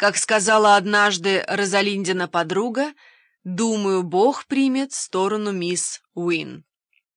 Как сказала однажды Розалиндина подруга, «Думаю, Бог примет сторону мисс Уин».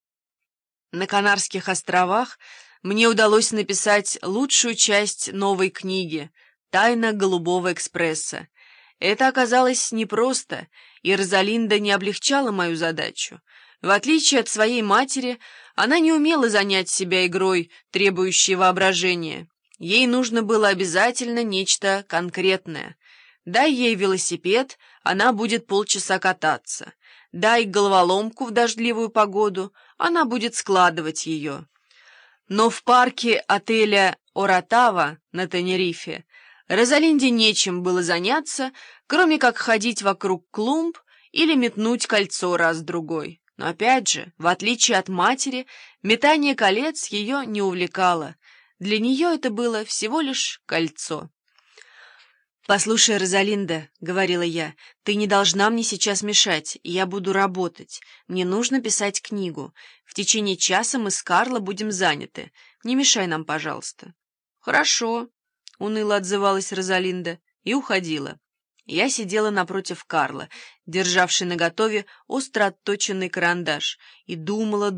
На Канарских островах мне удалось написать лучшую часть новой книги «Тайна Голубого экспресса». Это оказалось непросто, и Розалинда не облегчала мою задачу. В отличие от своей матери, она не умела занять себя игрой, требующей воображения. Ей нужно было обязательно нечто конкретное. Дай ей велосипед, она будет полчаса кататься. Дай головоломку в дождливую погоду, она будет складывать ее. Но в парке отеля «Оратава» на Тенерифе Розалинде нечем было заняться, кроме как ходить вокруг клумб или метнуть кольцо раз-другой. Но опять же, в отличие от матери, метание колец ее не увлекало. Для нее это было всего лишь кольцо. «Послушай, Розалинда, — говорила я, — ты не должна мне сейчас мешать, я буду работать. Мне нужно писать книгу. В течение часа мы с Карло будем заняты. Не мешай нам, пожалуйста». «Хорошо», — уныло отзывалась Розалинда и уходила. Я сидела напротив Карла, державший наготове остро отточенный карандаш, и думала,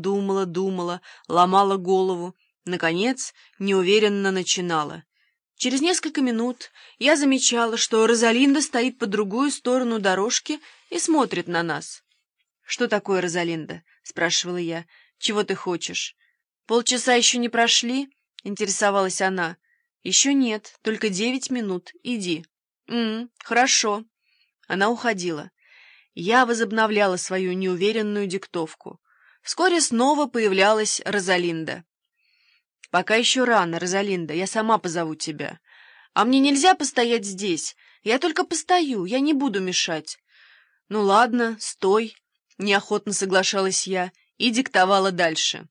ломала голову. Наконец, неуверенно начинала. Через несколько минут я замечала, что Розалинда стоит по другую сторону дорожки и смотрит на нас. «Что такое, Розалинда?» — спрашивала я. «Чего ты хочешь?» «Полчаса еще не прошли?» — интересовалась она. «Еще нет, только 9 минут. Иди». Хорошо». Она уходила. Я возобновляла свою неуверенную диктовку. Вскоре снова появлялась Розалинда. «Пока еще рано, Розалинда, я сама позову тебя. А мне нельзя постоять здесь? Я только постою, я не буду мешать». «Ну ладно, стой», — неохотно соглашалась я и диктовала дальше.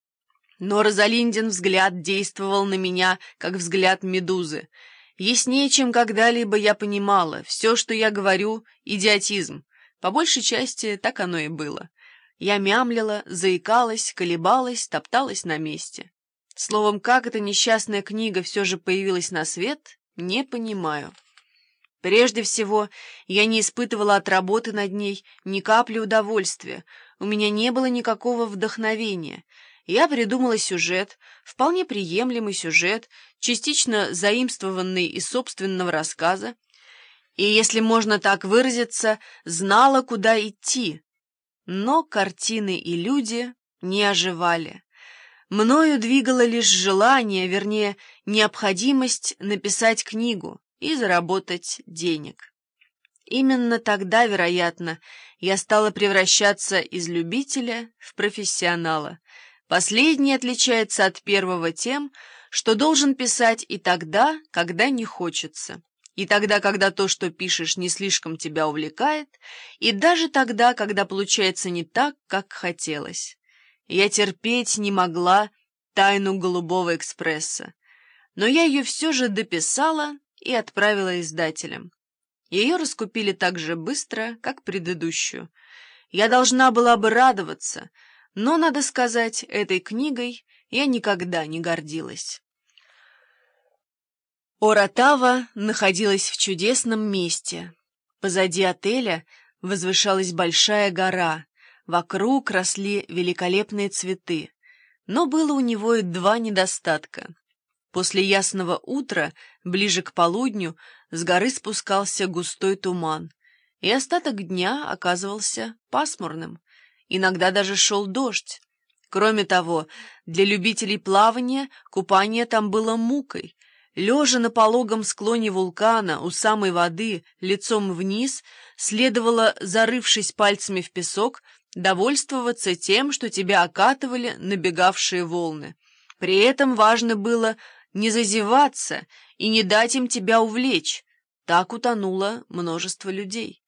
Но Розалиндин взгляд действовал на меня, как взгляд медузы. Яснее, чем когда-либо я понимала, все, что я говорю, — идиотизм. По большей части так оно и было. Я мямлила, заикалась, колебалась, топталась на месте. Словом, как эта несчастная книга все же появилась на свет, не понимаю. Прежде всего, я не испытывала от работы над ней ни капли удовольствия, у меня не было никакого вдохновения. Я придумала сюжет, вполне приемлемый сюжет, частично заимствованный из собственного рассказа, и, если можно так выразиться, знала, куда идти. Но картины и люди не оживали. Мною двигало лишь желание, вернее, необходимость написать книгу и заработать денег. Именно тогда, вероятно, я стала превращаться из любителя в профессионала. Последний отличается от первого тем, что должен писать и тогда, когда не хочется, и тогда, когда то, что пишешь, не слишком тебя увлекает, и даже тогда, когда получается не так, как хотелось. Я терпеть не могла «Тайну Голубого экспресса», но я ее все же дописала и отправила издателям. Ее раскупили так же быстро, как предыдущую. Я должна была бы радоваться, но, надо сказать, этой книгой я никогда не гордилась. Оратава находилась в чудесном месте. Позади отеля возвышалась большая гора, вокруг росли великолепные цветы. Но было у него и два недостатка. После ясного утра, ближе к полудню, с горы спускался густой туман, и остаток дня оказывался пасмурным. Иногда даже шел дождь. Кроме того, для любителей плавания купание там было мукой. Лежа на пологом склоне вулкана у самой воды, лицом вниз, следовало, зарывшись пальцами в песок, довольствоваться тем, что тебя окатывали набегавшие волны. При этом важно было не зазеваться и не дать им тебя увлечь. Так утонуло множество людей.